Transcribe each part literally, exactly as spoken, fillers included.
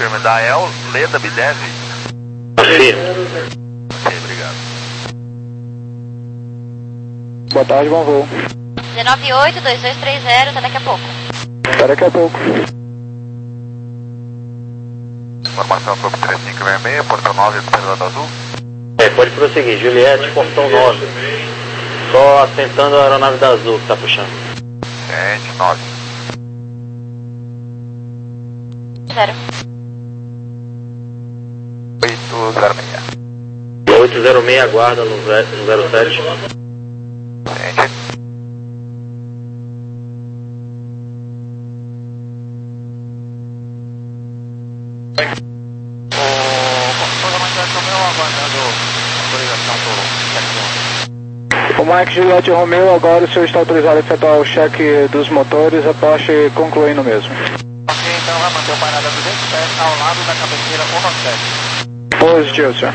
confirma, da El, Leda, Bidev. Confirma. Ok, obrigado. Boa tarde, bom voo. dezenove oito, dois dois três zero, até daqui a pouco. Até daqui a pouco. Informação sobre três cinco seis seis, portão nove, Pedro Azul. É, pode prosseguir. Juliette, portão nove. Só assentando a aeronave da Azul que tá puxando. Gente, nove. Zero. oito zero seis. oito zero seis aguarda no zero sete. Gente. O Mike Juliette Romeo, agora o senhor está autorizado a efetuar o cheque dos motores, a Porsche concluindo mesmo. Ok, então vai manter o parada duzentos pés ao lado da cabeceira cento e sete. Positivo, senhor.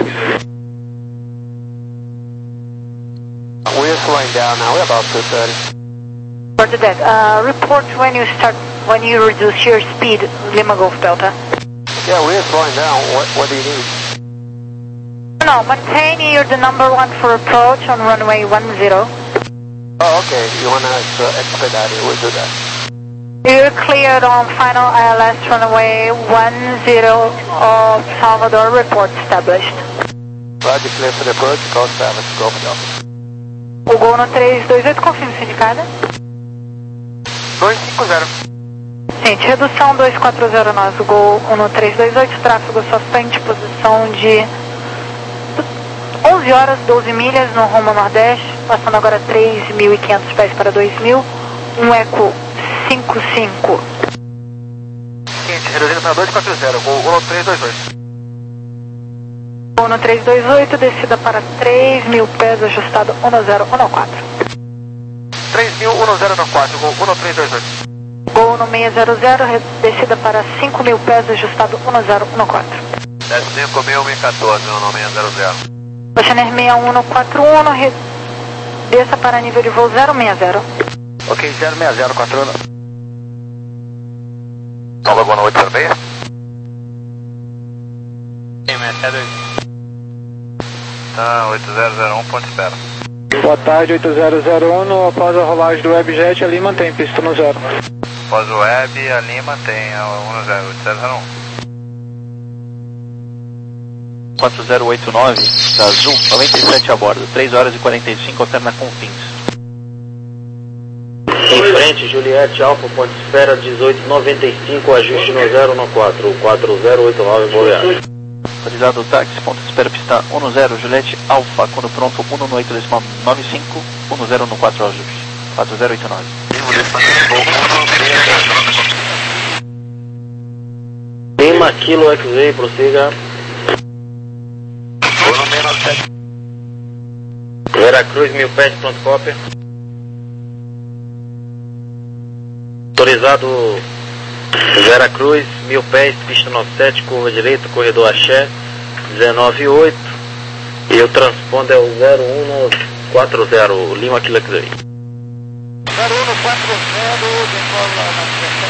We're slowing down now, we're about two thirty. Roger that. Uh, report when you start, when you reduce your speed, Lima Golf Delta. Yeah, we're slowing down. What, what do you need? No, maintain you're the number one for approach on runway one zero. Oh, okay. You want us to expedite it? We'll do that. You're cleared on final I L S runway one zero of Salvador, report established. Roger, clear for the approach, call seven, go for Delta. O Gol no três dois oito, confirma sindicada. dois cinco zero. Gente, redução dois quatro zero nove, Gol um no três dois oito, tráfego suspende, posição de onze horas, doze milhas no rumo nordeste, passando agora três mil e quinhentos pés para dois mil, um eco cinco cinco. Seguinte, reduzindo para dois quatro zero, Gol um no três dois oito. Gol no três dois oito, descida para três mil pés, ajustado um no zero um no quatro. três mil, um no zero no quatro, Gol um no três dois oito. Gol no seis zero zero, descida para cinco mil pés, ajustado um no zero um no quatro. cinco mil, um quatorze, no seis zero zero. Oceaner sessenta e um no quatro um, desça para nível de voo zero seis zero. Ok, zero seis zero, quatro um. Nova Gol no oito zero seis. Tá, oito zero zero um, ponto espera. Boa tarde, oito zero zero um, no, após a rolagem do Webjet, ali mantém pista no zero. Após o Web, ali mantém a um zero oito zero zero um. quatro zero oito nove, da Azul, noventa e sete a bordo, três horas e quarenta e cinco, alterna com fins. Em frente, Juliette, Alfa, ponte espera, dezoito noventa e cinco, ajuste no zero no quatro, quatro zero oito nove, boa viagem. Autorizado o táxi, ponto espera, pista um no zero, Juliette, Alfa, quando pronto, um no oito nove cinco, um no zero no quatro, ajuste, quatro zero oito nove. Lima, Kilo, X-Ray, prossiga. Veracruz, mil pés, pronto, cópia. Autorizado Veracruz, mil pés, pista noventa e sete, curva direita, corredor Axé, dezenove oito. E o transponder é o zero um quatro zero, Lima Kilo X-Ray. zero um quatro zero, decola na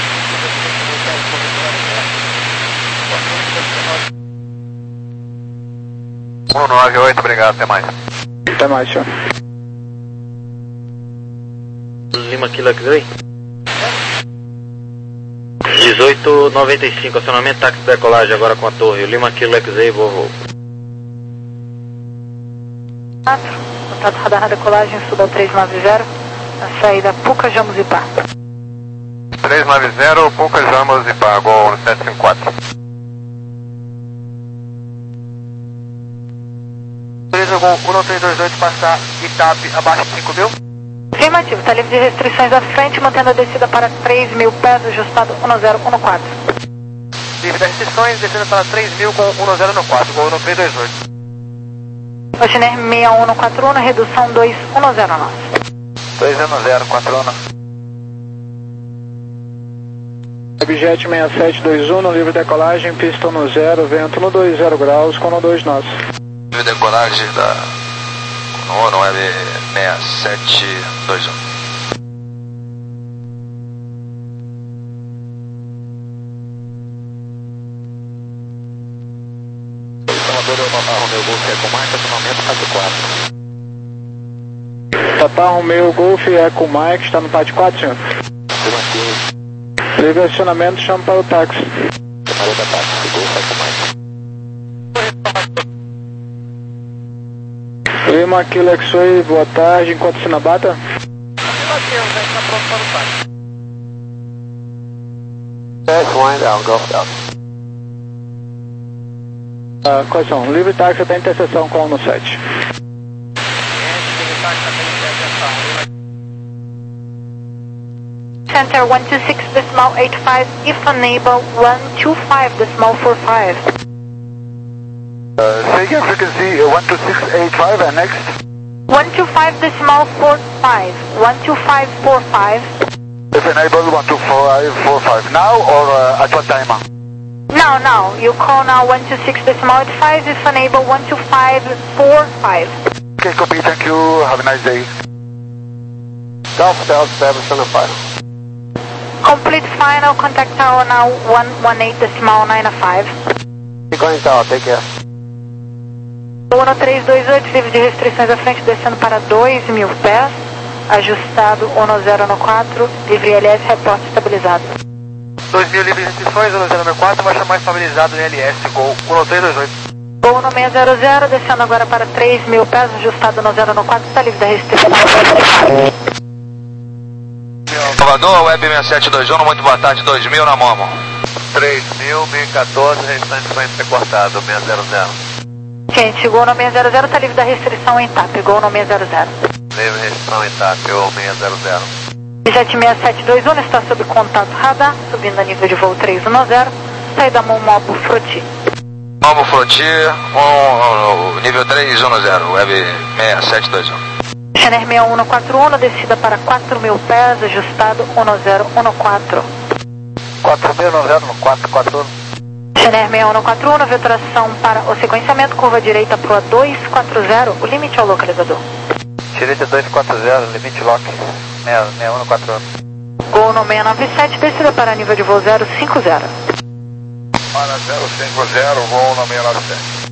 um nove oito, obrigado, até mais. Até mais, senhor. Lima Kilo X-Ray. dezoito noventa e cinco, acionamento táxi de decolagem agora com a torre. Lima Kilo X-Ray, Volvo. Contato radar na decolagem, suba três nove zero, na saída Puca, Jamos e Pá. três nove zero, Poucas Jamas e Pá, Gol no sete cinco quatro. Beleza, Gol um três dois oito, passar Itape abaixo de cinco mil. Afirmativo, está livre de restrições à frente, mantendo a descida para três mil pés, ajustado um no zero um no quatro. Livre das restrições, descendo para três mil com um no zero no quatro, Gol no três dois oito. Oceaner sessenta e um no quatro um, redução dois um no zero nove. dois um zero, quatro um. Webjet seis sete dois um, no livre decolagem, pista no zero, vento no dois zero graus, com no dois nove. Livre decolagem da ONU Web seis sete dois um. Salvador, Papa Romeo Golf Eco Mike, acionamento quatro quatro. Papa Romeo Golf Eco Mike, está no pad quatro, senhor? Livre acionamento, chama para o táxi. Parou da táxi, Golf Eco Mike. Lima Kilo X-Ray, boa tarde, enquanto se na bata? That's wind down, Golf down. Ah, quais são? Livre táxi até interseção com o sete. Center one two six decimal eight five, if unable one two five decimal four five. Uh, say again, frequency uh, one two six eight five and next? one two five decimal four five, one two five four five. If enabled, one two five four five. Now or uh, at what time? Now, now, you call now one two six decimal eight five, if unable one two five four five. Okay, copy, thank you, have a nice day. Golf Delta seven final. Complete final, contact tower now one one eight decimal nine five. Keep going tower, take care. um três dois oito, livre de restrições à frente, descendo para dois mil pés. Ajustado um zero quatro, livre L S, reporte estabilizado. dois mil livre de restrições, um zero quatro, vai chamar estabilizado no L S, Gol um três dois oito. Gol no seis zero zero, descendo agora para três mil pés, ajustado no zero quatro, está livre da restrição. Salvador, Web sessenta e sete vinte e um, muito boa tarde, dois mil na Momo. três mil, mil e quatorze, restante foi intercortado, seis zero zero. Gente, Gol no seis zero zero, está livre da restrição em T A P, Gol no seis zero zero. Livre restrição em T A P, ou seis zero zero. sete seis sete dois um está sob contato radar, subindo a nível de voo três um zero, saída Momo Froti. Momo Froti, um, nível três um zero, Web sessenta e sete vinte e um. Channel seis um quatro um, descida para quatro mil pés, ajustado um zero um quatro. quatro mil, um zero quatro quatro. Channel seis um quatro um, vetorização para o sequenciamento, curva direita para o dois quatro zero, o limite ao localizador. Direita dois quatro zero, limite lock, seis um quatro um. Gol no seis nove sete, descida para nível de voo zero cinco zero. Para zero cinco zero, voo no seis nove sete.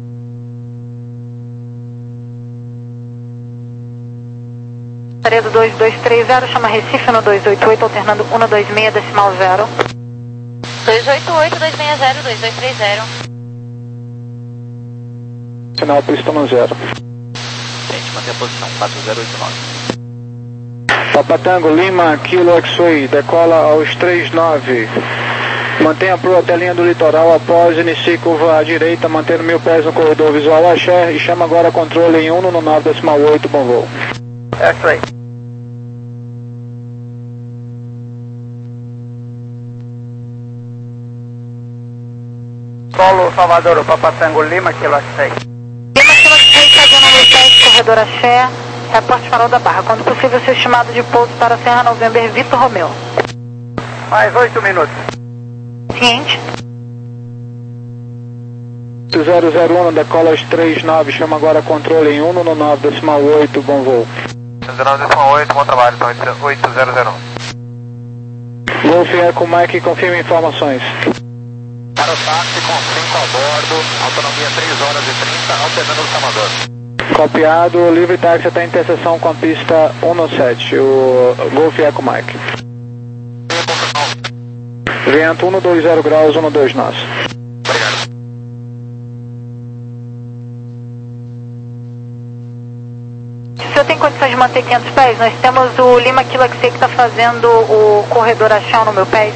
Taredo dois dois três zero, chama Recife no dois oito oito, alternando um dois seis decimal zero. dois oito oito, dois seis zero, dois dois três zero. Sinal pista no zero. Gente, mantém a posição quatro zero oito nove. Papa Tango, Lima, Kilo X-Ray, decola aos três nove. Mantenha a proa até a linha do litoral, após inicie curva à direita, mantendo mil pés no corredor visual Axé e chama agora controle em um no nove decimal oito, bom voo. X-ray. Solo Salvador, Papa Tango, Lima, Kilo X-ray. Lima, Kilo X-Ray, cadê no mil pés, corredor Axé, reporte farol da Barra. Quando possível, seu estimado de pouso para Serra November, Vitor Romeu. Mais oito minutos. Ciente. zero zero um, decola aos três nove, chama agora controle em um no nove decimal oito, bom voo. nove decimal oito, bom trabalho, então oito zero zero um. Golf Eco Mike, confirma informações. Para o táxi com cinco a bordo, autonomia três horas e trinta, alternando o Salvador. Copiado, livre táxi até interseção com a pista um sete, o Golf Eco Mike. Vento um dois zero graus, um dois nós. Obrigado. Se o senhor tem condições de manter quinhentos pés, nós temos o Lima Kilo X-Ray que está fazendo o corredor Axé no meu pés.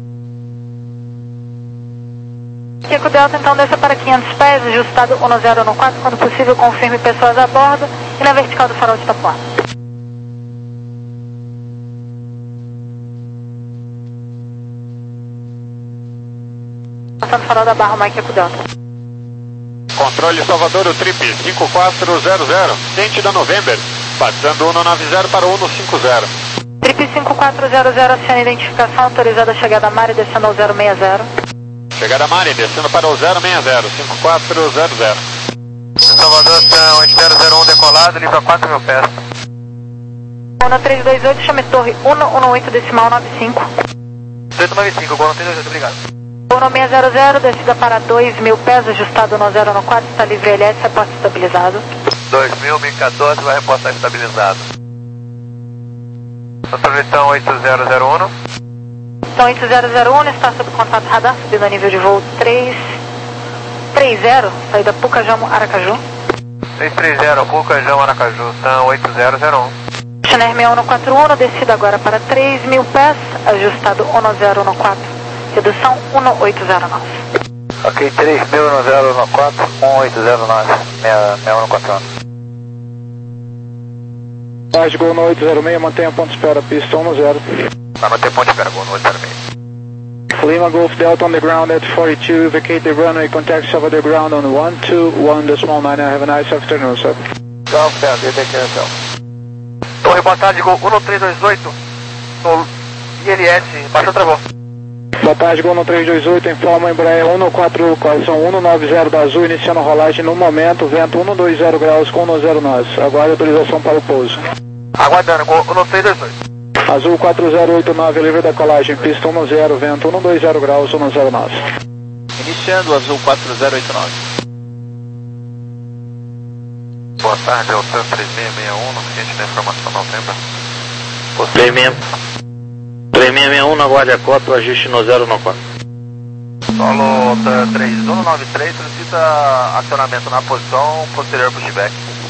Kiko Delta, então desça para quinhentos pés, ajustado um zero um quatro, quando possível confirme pessoas a bordo e na vertical do farol de Itapuã. Passando o farol da Barra, Mike Kiko Delta. Controle Salvador, o trip cinco quatro zero zero, dente da November, passando um nove zero para um cinco zero. Trip cinco quatro zero zero, aciona identificação, autorizada a chegada a Mari, descendo ao zero seis zero. Chegada Mari, descendo para o zero seis zero, cinco quatro zero zero. Salvador, são oito zero zero um decolado, livre a quatro mil pés. um três dois oito, chame torre um um oito decimal nove cinco. oito nove cinco, Gol três dois oito, obrigado. Voo no seis zero zero, descida para dois mil pés, ajustado no zero no quatro, está livre L S, reporte estabilizado. dois mil, M quatorze, vai reportar estabilizado. Controle então oito zero zero um. Então oito zero zero um, está sob contato radar, subindo a nível de voo três três zero, saída Pucajamo, Aracaju. três três zero, Pucajamo, Aracaju, então oito zero zero um. Chiner seis um quatro um, descida agora para três mil pés, ajustado um zero no quatro, redução um oito zero nove. Ok, três mil, um zero no quatro, um oito zero nove, seis um quatro um. Tarde, Gol no oito zero seis, mantenha ponto de espera, pista um zero. Vai manter ponto de espera, Gol no oito zero seis. Lima Golf Delta on the ground at forty-two, vacate the runway, contact over the ground on one two one decimal nine, have a nice afternoon, sir. Golf Delta, declaração. Torre, boa tarde, Gol um três dois oito, no I L S, baixa o travão. Boa tarde, Gol no três dois oito, informa Embraer um quatro, correção um nove zero da Azul, iniciando rolagem no momento, vento um dois zero graus com um zero nove, aguarde autorização para o pouso. Aguardando, Gol um três dois oito. Azul quatro zero oito nove, livre da colagem, pista um zero, vento um dois zero graus, um zero nove. Iniciando Azul quatro zero oito nove. Boa tarde, é o TAM três seis seis um, no seguinte da informação novembro. três seis seis um, na guarda cota, o ajuste no zero no quatro. Solo TAM três um nove três, solicita acionamento na posição posterior pushback.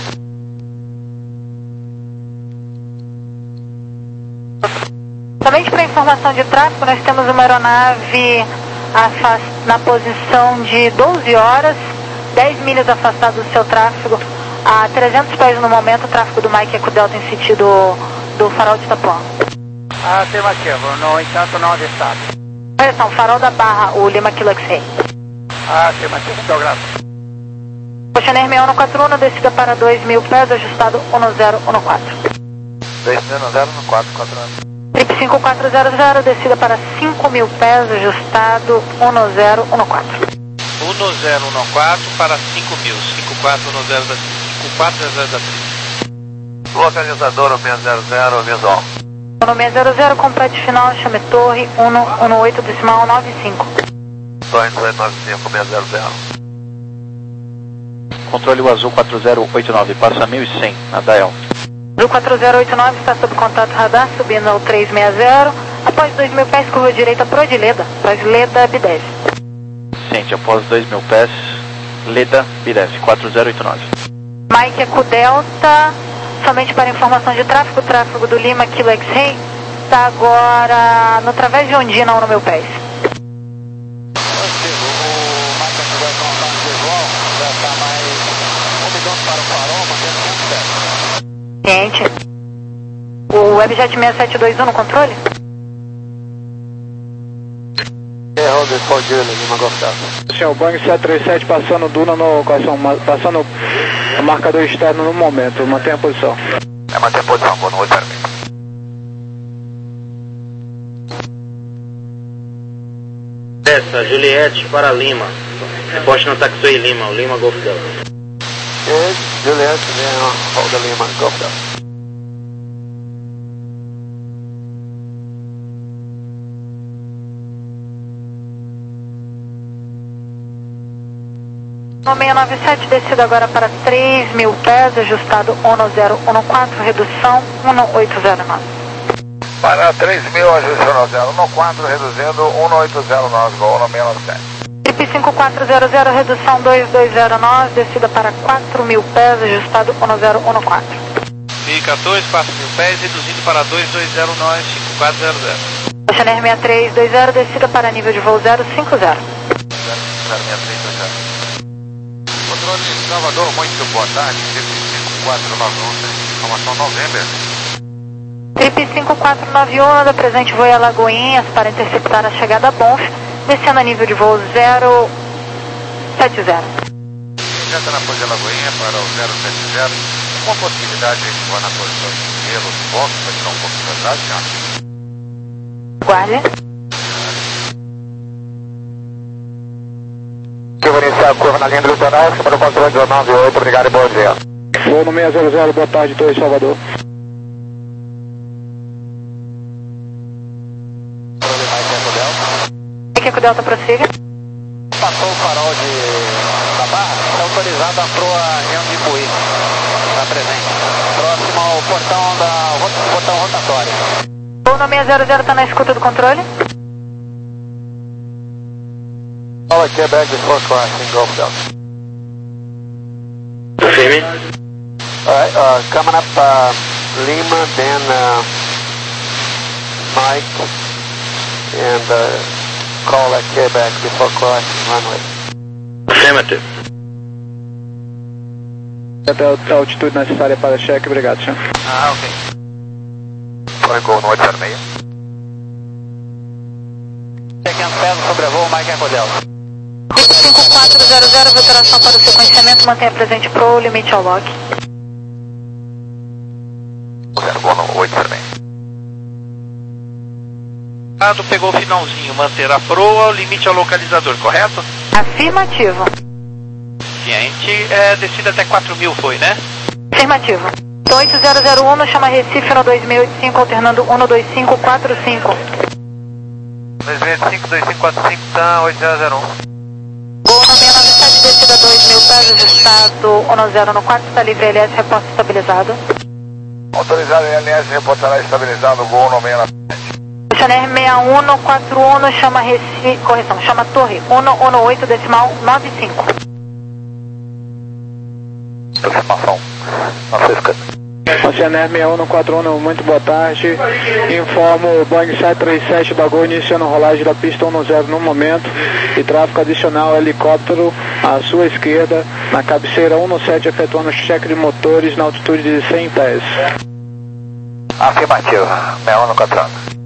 Somente para informação de tráfego, nós temos uma aeronave na posição de doze horas, dez milhas afastado do seu tráfego, a trezentos pés no momento, o tráfego do Mike Eco Delta em sentido do, do farol de Itapuã. Afirmativo, no entanto não avistado. Correção, farol da Barra, o Lima Kilo X-Ray. Afirmativo, muito graças. Chiner seis um quatro um, descida para dois mil pés, ajustado um zero um quatro. dois mil, um zero quatro, quatro anos. Trip cinco quatro zero zero, descida para cinco mil pés, ajustado um zero um quatro. um zero um quatro para cinco mil, cinco quatro um zero da cinco quatro zero zero da Trip. Localizador o seis zero zero, visual. No seis zero zero, complete final, chame torre um um oito decimal nove cinco. Torre dezoito nove cinco, seis zero zero. Controle o Azul quatro zero oito nove, passa mil e cem na Dial. Azul quatro zero oito nove está sob contato radar, subindo ao três seis zero. Após dois mil pés, curva direita pro de Leda, após Leda, B dez. Ciente, após dois mil pés, Leda, B dez, quatro zero oito nove. Mike Eco Delta, somente para informação de tráfego, o tráfego do Lima Kilo X-Ray está agora no través de Ondina, um no meu pés. Ciente. O Webjet seis sete dois um no controle? Errou, respondeu, Lima Golf Delta. Senhor, Boeing sete três sete passando Duna no, passando o marcador externo no momento, mantenha a posição. É manter a posição, Gol no oito zero seis. Essa, Juliette para Lima. Reporte no Taxway Lima, o Lima Golf Delta. Juliette, Holda Lima Golf Delta. No seis nove sete, descida agora para três mil pés, ajustado um zero um quatro, redução um oito zero nove. Para três mil, ajuste um zero um quatro, reduzindo um oito zero nove, Gol no seis nove sete. Trip cinco quatro zero zero, redução dois dois zero nove, descida para quatro mil pés, ajustado um zero um quatro. mil e quatorze, quatro mil pés, reduzindo para dois dois zero nove, cinco quatro zero zero. Chiner seis três dois zero, descida para nível de voo zero cinco zero. Controle de Salvador, muito boa tarde, Trip cinco quatro nove um, informação novembro. Trip cinco quatro nove um, da presente voo a Lagoinhas para interceptar a chegada a Bonf, descendo a nível de voo zero sete zero. Já está na posição da Lagoinha para o zero sete zero, com a possibilidade de voar na posição de gelo de Bonf, para tirar um pouco de velocidade, senhor. Guarde. Eu vou iniciar a curva na linha do litoral, para o controle de nove oito, obrigado e bom dia. Vou no seis zero zero, boa tarde, Torre Salvador. Mike Eco Delta, prossiga. passou o farol de, da barra, está autorizado a proa região de Buí. Está presente. Próximo ao portão, da, portão rotatório. Gol no seis zero zero está na escuta do controle. Fala Quebec before crossing, Golf Delta. Firme. Alright, uh, coming up uh, Lima, then uh, Mike, and uh, call at Quebec before crossing runway. Affirmative. Até a altitude necessária para cheque, obrigado, senhor. Ah, ok. Foi Gol no oito zero seis. Check-in peso sobrevoo, Mike Eco Delta. cinco quatro zero zero, veteração para o sequenciamento, mantenha presente pro limite ao log. Gol no oito zero seis. Pegou o finalzinho, manter a proa, o limite ao localizador, correto? Afirmativo. Sim, a gente é, descida até quatro mil foi, né? Afirmativo. oito zero zero um, chama Recife no dois mil e oitenta e cinco, alternando um dois cinco quatro cinco. dois mil e oitenta e cinco, dois cinco quatro cinco, tá oito zero zero um. Gol no seis nove sete, descida dois mil pés, ajustado um zero no quatro, está livre L S, reporte estabilizado. Autorizado L S, reportará estabilizado, Gol no seis nove sete. Missionaire seis um quatro um, chama Recife, correção, chama Torre um um oito, decimal nove cinco. Aproximação, Francisca. Oceaner seis um quatro um, muito boa tarde. Informo o Boeing sete três sete da Gol iniciando rolagem da pista um zero no momento e tráfego adicional helicóptero à sua esquerda, na cabeceira um sete, efetuando cheque de motores na altitude de cem pés. Afirmativo, seis um quatro um.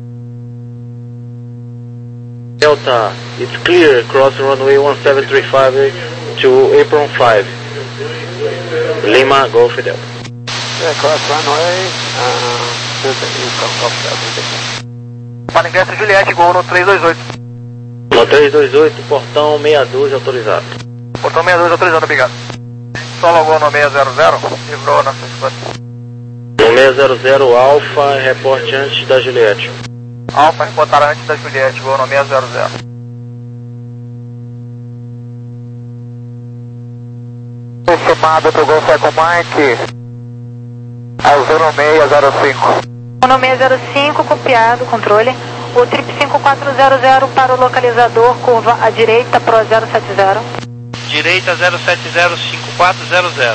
Delta, it's clear, cross runway one seven three five to apron five. Lima, Golf Delta. Yeah, cross runway, uh, to the Eco Golf Delta. Para ingresso Juliette, Gol no três dois oito. No três dois oito, portão seis dois autorizado. Portão seis dois autorizado, obrigado. Solo Gol no seis zero zero, livrou na cinquenta. No seis zero zero, Alfa, reporte antes da Juliette. Alfa, reportará antes da Juliette, Gol no seis zero zero. Estimado pro Golf Eco Mike, é o zero seis zero cinco. No seis zero cinco, copiado, controle. O trip cinco quatro zero zero para o localizador, curva à direita, pro zero sete zero. Direita zero sete zero cinco quatro zero zero.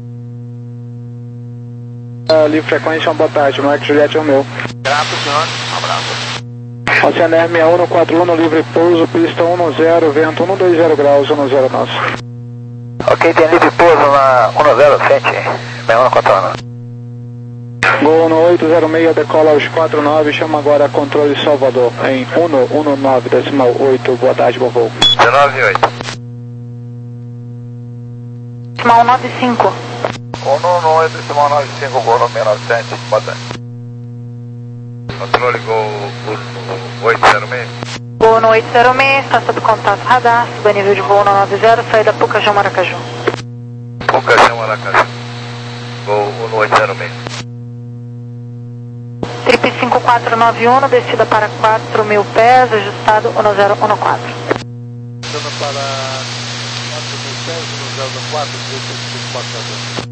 Uh, livre frequência, uma boa tarde, Mike Juliette é o meu. Grato, senhor. Um abraço. Oceaner seis um quatro um, livre pouso, pista um zero, vento um dois zero graus, um zero nosso. Ok, tem livre pouso na um zero sete, seis um quatro um. Gol no oito zero seis, decola aos quatro nove, chama agora controle Salvador em um um nove, decimal oito, boa tarde, bom voo. dezenove oito. Decimal nove cinco. um um oito, decimal nove cinco, Gol no seis nove sete, boa tarde. Controle Gol oito zero seis. Gol no oito zero seis, está sob contato radar, suba nível de voo no nove zero, saída Pucajão Maracaju. Pucajão Maracaju. Gol no oito zero seis. Trip cinco quatro nove um, descida para quatro mil pés, ajustado um zero um quatro. Descida para quatro mil pés, um zero quatro, cinco quatro.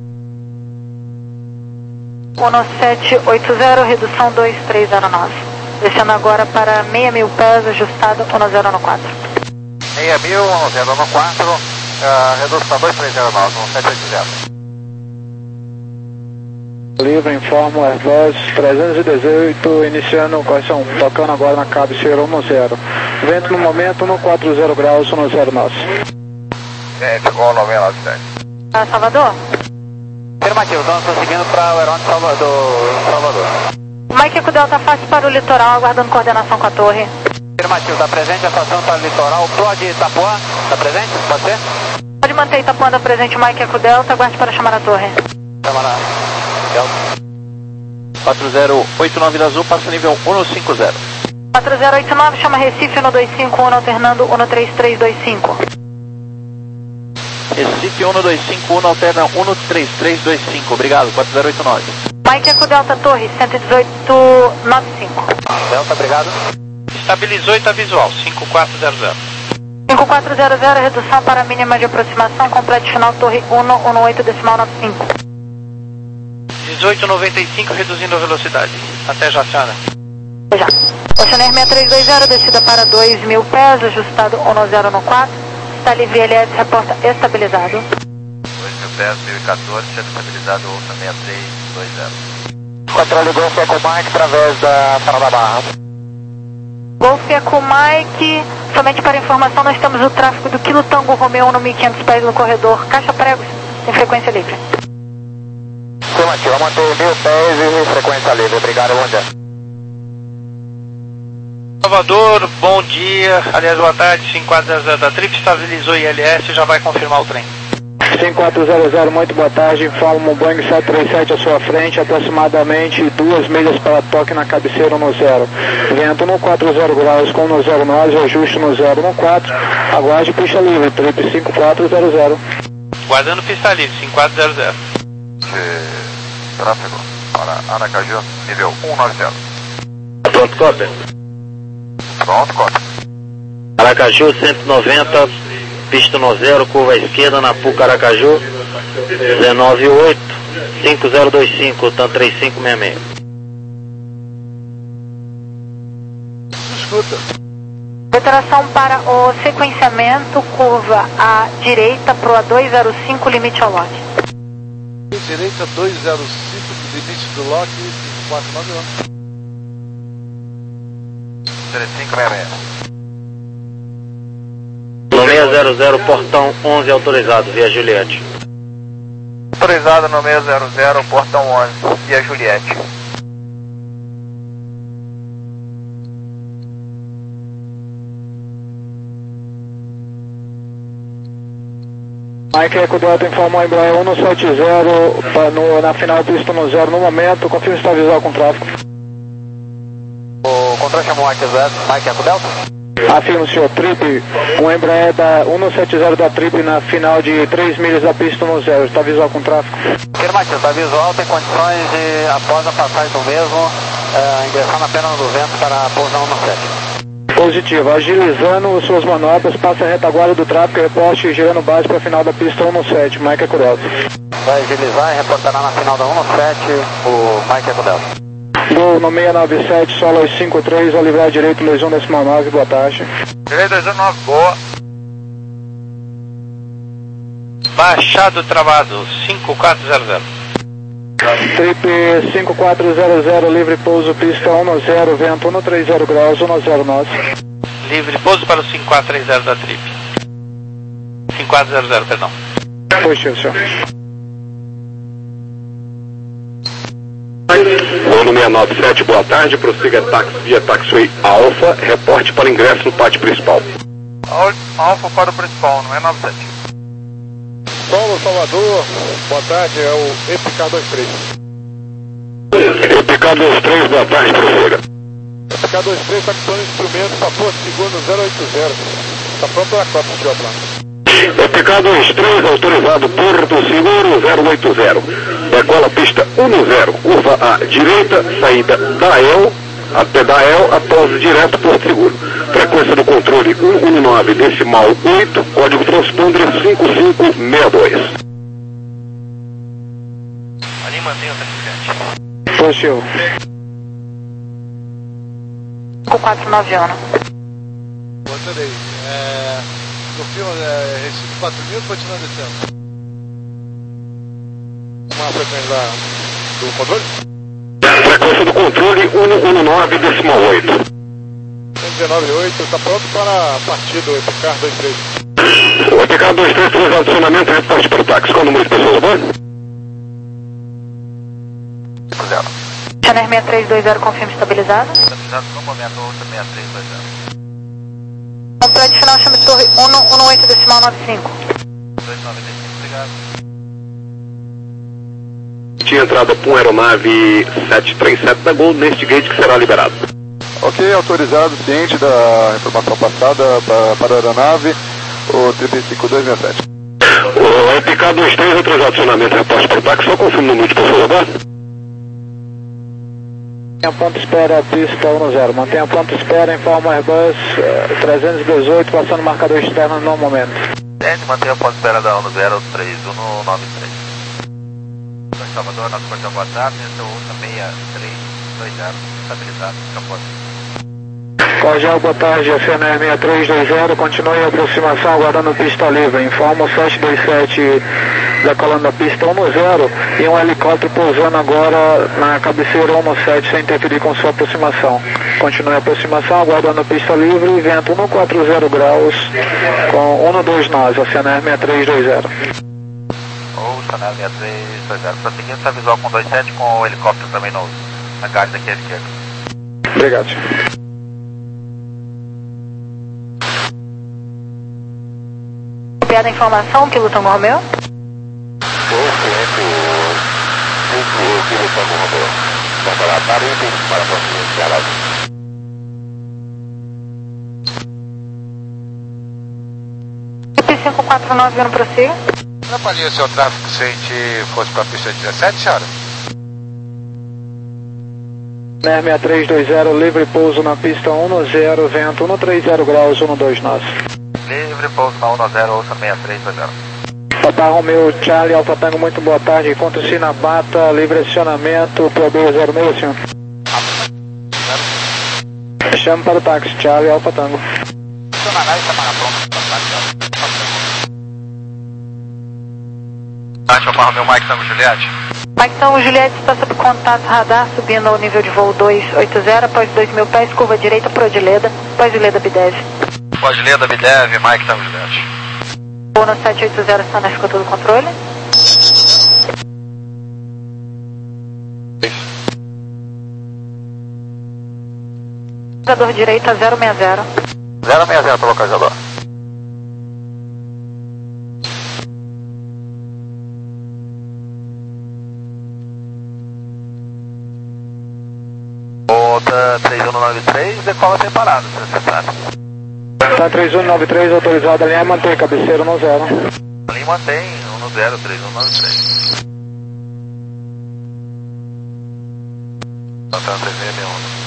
um sete oito zero, redução dois três zero nove. Descendo agora para seis mil pés, ajustado um zero um quatro. seis mil, um zero um quatro, uh, redução dois três zero nove, um sete oito zero. Livre, informo Airbus trezentos e dezoito, iniciando correção, tocando agora na cabeceira um zero. Vento no momento um quatro zero graus, um zero nosso. Gente, Gol no seis nove sete. Ah, Salvador? Afirmativo, estamos prosseguindo para o aeródromo Salvador. Salvador. Mike Eco Delta fácil para o litoral, aguardando coordenação com a torre. Afirmativo, está presente a estação para o litoral. Pro de Itapuã, está presente? Pode ser? Pode manter Itapuã da presente, Mike Eco Delta, aguarde para chamar a torre. Chama na Delta. quatro zero oito nove da Azul, passa nível um cinco zero. quatro zero oito nove, chama Recife um dois cinco um, alternando um três três dois cinco. Recife um dois cinco um, alterna um três três dois cinco, obrigado, quatro zero oito nove. Mike Eco Delta Torre, cento e dezoito noventa e cinco. Delta, obrigado. Estabilizou e está visual, cinco quatro zero zero. cinco quatro zero zero, redução para a mínima de aproximação, completo final Torre um um oito decimal nove cinco. dezoito noventa e cinco, reduzindo a velocidade. Até já, senhora. Já. Oceaneer seis três dois zero, descida para dois mil pés, ajustado um zero um quatro. Está livre L S, reporta estabilizado. dois mil pés, mil e quatorze, sendo estabilizado Ocean seis três dois zero. Controle Golf Eco Mike através da Parada Barra. Golf Eco Mike, somente para informação, nós temos o tráfego do Kilo Tango Romeo no mil e quinhentos pés no corredor Caixa Pregos, em frequência livre. Afirmativo, manter mil pés e frequência livre. Obrigado, bom dia. Salvador, bom dia. Aliás, boa tarde. cinco quatro zero zero da Trip estabilizou I L S e já vai confirmar o trem. cinco quatro zero zero, muito boa tarde. Informa um Boeing sete três sete à sua frente, aproximadamente duas milhas para toque na cabeceira no zero. Vento no quatro zero graus com no zero nove, ajuste no zero um quatro. Aguarde pista livre, Trip cinco quatro zero zero. Guardando pista livre, cinco quatro zero zero. Tráfego para Aracaju, nível cento e noventa. Pronto, cópia. Pronto, cópia. Aracaju cento e noventa, pista no zero, curva à esquerda na Puca Aracaju, dezenove oito, cinco zero dois cinco, TAM três cinco seis seis. Escuta. Alteração para o sequenciamento, curva à direita, Proa dois zero cinco, limite ao lote. Direita dois zero cinco, limite do lote, cinco quatro nove um. três cinco seis seis. No seis zero zero, portão onze autorizado, via Juliette. Autorizado no seis zero zero, portão onze, via Juliette. Mike Eco Delta informou a Embraer cento e setenta pra, no, na final pista no zero no momento, confirma se está visual com tráfego. O controle chamou Mike Mike Eco Delta? Afirma, senhor, Trip, um Embraer da cento e setenta da Trip na final de três milhas da pista no zero, está visual com tráfego? Afirmativo, está visual, tem condições de, após a passagem do mesmo, é, ingressar na pena do vento para pousar cento e sete. Positivo, agilizando suas manobras, passa a retaguarda do tráfego, reporte girando base para a final da pista cento e sete, Mike Eco Delta. Vai agilizar e reportará na final da cento e sete o Mike Eco Delta. Gol no seis nove sete, solo aos cinco três, ao livrar direito, dois um decimal nove, boa tarde. Direito dois um nove, boa. Baixado travado, cinco quatro zero zero. Trip cinco quatro zero zero, livre pouso, pista um zero, vento um três zero graus, um zero nove. Livre pouso para o cinco quatro três zero da Trip. cinco quatro zero zero, perdão. Positivo, senhor. Voo no seis nove sete, boa tarde, prossiga táxi via Taxiway Alpha, reporte para ingresso no pátio principal. Alfa para o principal, no seis nove sete. Solo Salvador, boa tarde, é o E P K vinte e três. E P K vinte e três, boa tarde, prossiga. E P K vinte e três está com instrumento, está por segundo zero oito zero. Está pronto para a cópia, senhor Atlanta. E P K vinte e três, autorizado Porto Seguro zero oito zero. Decola pista um zero, curva à direita, saída da E L, até da E L, após direto Porto Seguro. Frequência do controle cento e nove decimal oito, código transponder cinco cinco seis dois. Ali mantém o taxicante. Positivo. cinco quatro nove um. Voltarei. É, no filme, é, Recife quatro mil, continuando descendo. Uma frequência da, do controle? Frequência do controle cento e nove decimal oito. cento e dezenove ponto oito, está pronto para partir do E P K vinte e três. O E P K vinte e três fez adicionamento e reporte para o táxi. Qual o número de pessoas a bordo? Oceaneer seis três dois zero, confirma estabilizado. Estabilizado no momento, Ocean seis três dois zero. Completo final, chame torre um um oito decimal nove cinco. dois nove cinco, obrigado. Tinha entrada para uma aeronave sete três sete da Gol neste gate que será liberado. Ok, autorizado, ciente da informação passada para, para a aeronave, o trinta e cinco dois seis sete. O E P K vinte e três, autorizado acionamento e reporte para o táxi, só confirma o número de pessoas a bordo. Mantenha ponto espera, pista um zero. Mantenha ponto espera, informa o Airbus uh, trezentos e dezoito, passando o marcador externo no momento. Gente, mantenha ponto espera da um zero três um nove três. Salvador, nosso portão boa tarde, esse é o seis três dois zero, estabilizado, capota. Cordial, boa tarde, F N R seis três dois zero, continue a aproximação aguardando pista livre. Informa o sete dois sete decolando a pista um zero e um helicóptero pousando agora na cabeceira um sete sem interferir com sua aproximação. Continue a aproximação aguardando pista livre, vento cento e quarenta graus com um dois nove, F N R seis três dois zero. Ou Chanel seis três dois zero, prosseguindo essa visual com dois sete com o helicóptero também no, na gás daqui à esquerda. Obrigado. Copiada a informação, piloto Tango Romeo. Vou o piloto Tango Romeo. Vamos lá, para o para a próxima. P cinco quatro nove, não prossiga. Atrapalharia o seu tráfego se a gente fosse para a pista dezessete, senhora? seis três dois zero, livre pouso na pista um zero, vento cento e trinta graus, um dois nove. Livre pouso na um zero, ouça seis três dois zero. Papa Romeo, Charlie, Alfa Tango, muito boa tarde. Encontre-se na Bata, livre acionamento, P O B zero seis, senhor. Chame para o táxi, Charlie, Alfa Tango. Táxi, Papa Romeo, Mike Tango, Juliette. Mike Tango, Juliette está sob contato radar, subindo ao nível de voo duzentos e oitenta, após dois mil pés, curva direita, Prodileda, após Ileda Bidev. Prodileda, Bidev, Mike Tango, Juliette. Voo no sete oito zero, está na escuta do controle. Localizador direita, zero seis zero. zero seis zero para o localizador. Volta três um nove três, decola sem parada, se necessário. Tá três um nove três, autorizado a linha e mantém cabeceira no zero. A linha mantém um zero três um nove três. Santana três seis seis um.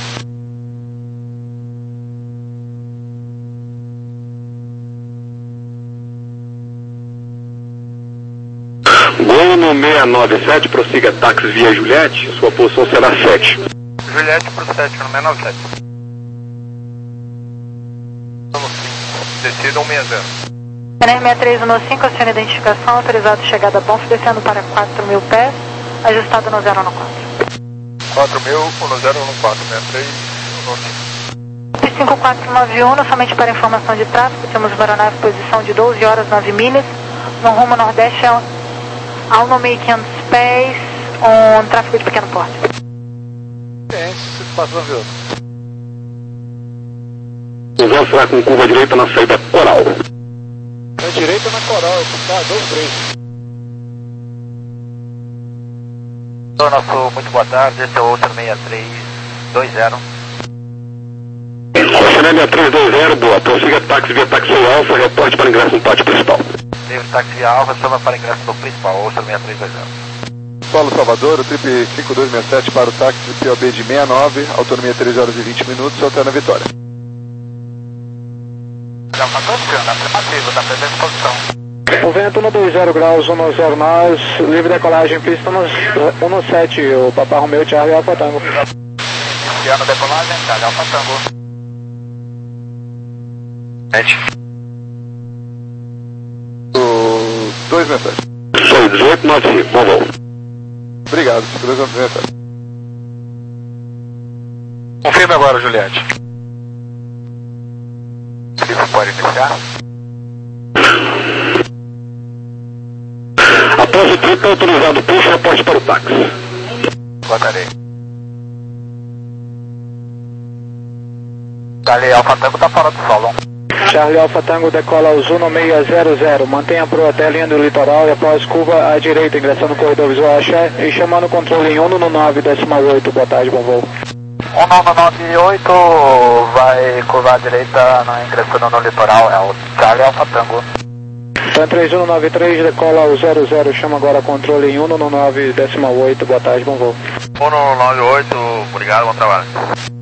Gol no seis nove sete, prossiga táxi via Juliette, sua posição será sete. Juliette para o sete no seis nove sete. Descida um seis zero. N R seis três um cinco, aciona identificação, autorizado chegada a Bonf, descendo para quatro mil pés, ajustado no zero um quatro. quatro mil, um zero um quatro, seis três um cinco. P cinco quatro nove um, somente para informação de tráfego, temos uma aeronave posição de doze horas nove milhas, no rumo nordeste ao, ao no mil e quinhentos pés, um tráfego de pequeno porte. Passou, viu? O voo será com curva direita na saída Coral. Na direita na Coral, tá, dois três. Nosso muito boa tarde, esse é o Ocean seis três dois zero. Ocean seis três dois zero, boa. Prossiga táxi via táxi Alfa, reporte para ingresso no pátio principal. Livre táxi via Alfa, chama para ingresso no principal, Ocean seis três dois zero. Paulo Salvador, o trip cinco dois seis sete para o táxi P O B de sessenta e nove, autonomia três horas e vinte minutos, Santana Vitória. Já está tocando, afirmativo, está presente em posição. O vento no dois zero graus, um zero nós, livre decolagem, pista no sete, o Papa Romeo, Charlie, Alfa Tango. Iniciando a decolagem, Charlie, Alfa Tango. Sete. O dois seis sete. Sou dezoito nove cinco, bom voo. Obrigado, cinco dois seis sete. Confirme agora, Juliette. Livre pode iniciar. Após o trip autorizado, puxa reporte para o táxi. Guardarei. Charlie Alfa Tango está fora do solo. Charlie Alfa Tango decola ao Zuno seis zero zero, mantenha a proa até a linha do litoral e após curva à direita, ingressando no corredor visual Axé e chamando o controle em um no nove, décima oito, boa tarde, bom voo. um nove nove oito vai curvar à direita, não, ingressando no litoral, é o Charlie Alfa Tango. Tan três um nove três, decola ao zero zero, chama agora controle em um no nove, décima oito, boa tarde, bom voo. um nove nove oito, Obrigado, bom trabalho.